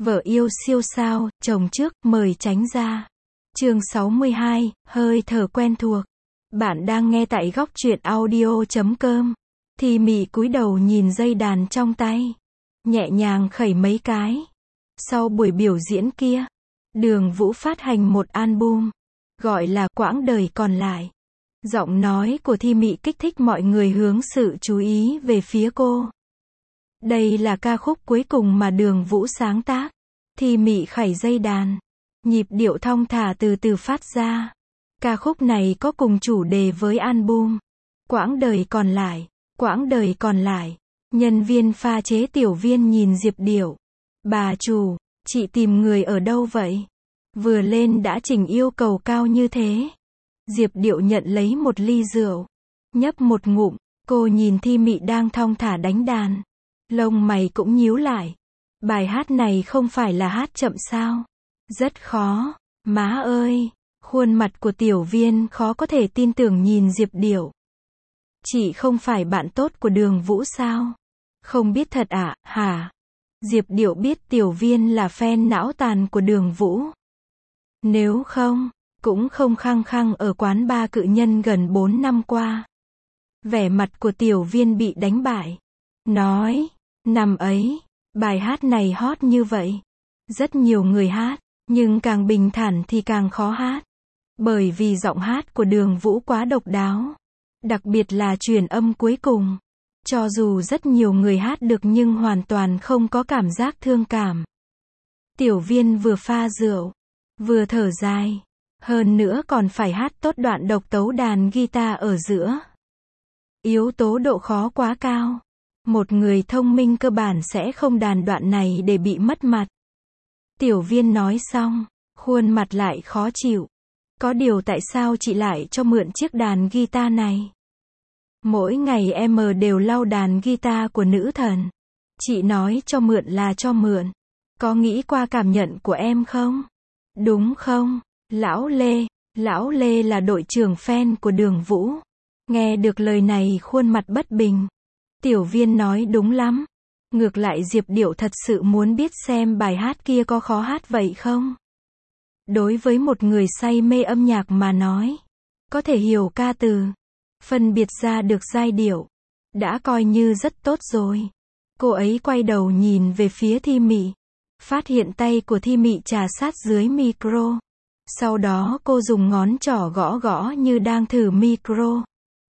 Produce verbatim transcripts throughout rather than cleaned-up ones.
Vợ yêu siêu sao, chồng trước, mời tránh ra. Chương sáu mươi hai, hơi thở quen thuộc. Bạn đang nghe tại góc truyện audio chấm com. Thì Mị cúi đầu nhìn dây đàn trong tay, nhẹ nhàng khẩy mấy cái. Sau buổi biểu diễn kia, Đường Vũ phát hành một album, gọi là Quãng đời còn lại. Giọng nói của Thi Mị kích thích mọi người hướng sự chú ý về phía cô. Đây là ca khúc cuối cùng mà Đường Vũ sáng tác. Thi Mị khẩy dây đàn, nhịp điệu thong thả từ từ phát ra. Ca khúc này có cùng chủ đề với album Quãng đời còn lại. Quãng đời còn lại. Nhân viên pha chế tiểu viên nhìn Diệp Điệu. Bà chủ, chị tìm người ở đâu vậy? Vừa lên đã trình yêu cầu cao như thế. Diệp Điệu nhận lấy một ly rượu, nhấp một ngụm. Cô nhìn Thi Mị đang thong thả đánh đàn, lông mày cũng nhíu lại. Bài hát này không phải là hát chậm sao? Rất khó. Má ơi! Khuôn mặt của tiểu viên khó có thể tin tưởng nhìn Diệp Điệu. Chị không phải bạn tốt của Đường Vũ sao? Không biết thật ạ, à, hả? Diệp Điệu biết tiểu viên là fan não tàn của Đường Vũ. Nếu không, cũng không khăng khăng ở quán ba cự nhân gần bốn năm qua. Vẻ mặt của tiểu viên bị đánh bại. Nói, năm ấy, bài hát này hot như vậy. Rất nhiều người hát, nhưng càng bình thản thì càng khó hát. Bởi vì giọng hát của Đường Vũ quá độc đáo. Đặc biệt là truyền âm cuối cùng. Cho dù rất nhiều người hát được nhưng hoàn toàn không có cảm giác thương cảm. Tiểu viên vừa pha rượu, vừa thở dài. Hơn nữa còn phải hát tốt đoạn độc tấu đàn guitar ở giữa. Yếu tố độ khó quá cao. Một người thông minh cơ bản sẽ không đàn đoạn này để bị mất mặt. Tiểu viên nói xong, khuôn mặt lại khó chịu. Có điều tại sao chị lại cho mượn chiếc đàn guitar này? Mỗi ngày em đều lau đàn guitar của nữ thần. Chị nói cho mượn là cho mượn. Có nghĩ qua cảm nhận của em không? Đúng không? Lão Lê. Lão Lê là đội trưởng fan của Đường Vũ. Nghe được lời này khuôn mặt bất bình. Tiểu viên nói đúng lắm. Ngược lại Diệp Điệu thật sự muốn biết xem bài hát kia có khó hát vậy không? Đối với một người say mê âm nhạc mà nói, có thể hiểu ca từ, phân biệt ra được giai điệu, đã coi như rất tốt rồi. Cô ấy quay đầu nhìn về phía Thi Mị, phát hiện tay của Thi Mị trà sát dưới micro. Sau đó cô dùng ngón trỏ gõ gõ như đang thử micro.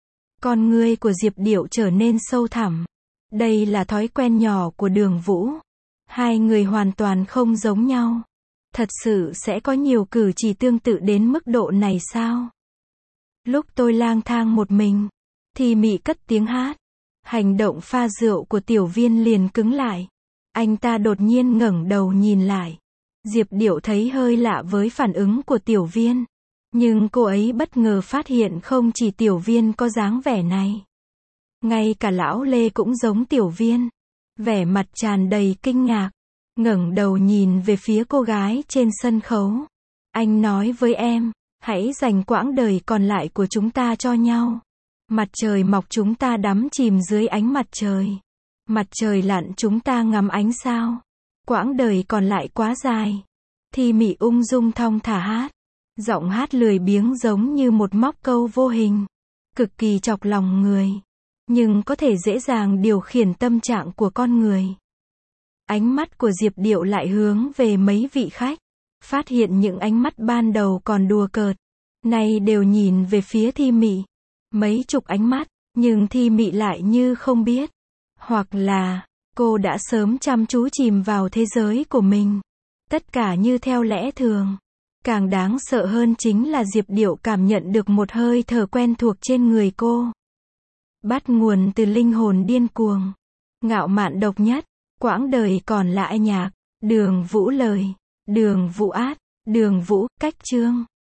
Con ngươi của Diệp Điệu trở nên sâu thẳm. Đây là thói quen nhỏ của Đường Vũ. Hai người hoàn toàn không giống nhau. Thật sự sẽ có nhiều cử chỉ tương tự đến mức độ này sao? Lúc tôi lang thang một mình, Thi Mị cất tiếng hát. Hành động pha rượu của tiểu viên liền cứng lại. Anh ta đột nhiên ngẩng đầu nhìn lại. Diệp Điệu thấy hơi lạ với phản ứng của tiểu viên. Nhưng cô ấy bất ngờ phát hiện không chỉ tiểu viên có dáng vẻ này. Ngay cả lão Lê cũng giống tiểu viên. Vẻ mặt tràn đầy kinh ngạc. Ngẩng đầu nhìn về phía cô gái trên sân khấu. Anh nói với em, hãy dành quãng đời còn lại của chúng ta cho nhau. Mặt trời mọc chúng ta đắm chìm dưới ánh mặt trời. Mặt trời lặn chúng ta ngắm ánh sao. Quãng đời còn lại quá dài. Thi Mị ung dung thong thả hát. Giọng hát lười biếng giống như một móc câu vô hình. Cực kỳ chọc lòng người. Nhưng có thể dễ dàng điều khiển tâm trạng của con người. Ánh mắt của Diệp Điệu lại hướng về mấy vị khách. Phát hiện những ánh mắt ban đầu còn đùa cợt, nay đều nhìn về phía Thi Mị. Mấy chục ánh mắt, nhưng Thi Mị lại như không biết. Hoặc là, cô đã sớm chăm chú chìm vào thế giới của mình. Tất cả như theo lẽ thường. Càng đáng sợ hơn chính là Diệp Điệu cảm nhận được một hơi thở quen thuộc trên người cô. Bắt nguồn từ linh hồn điên cuồng, ngạo mạn độc nhất. Quãng đời còn lại nhạc. Đường Vũ lời. Đường Vũ át. Đường Vũ, cách chương.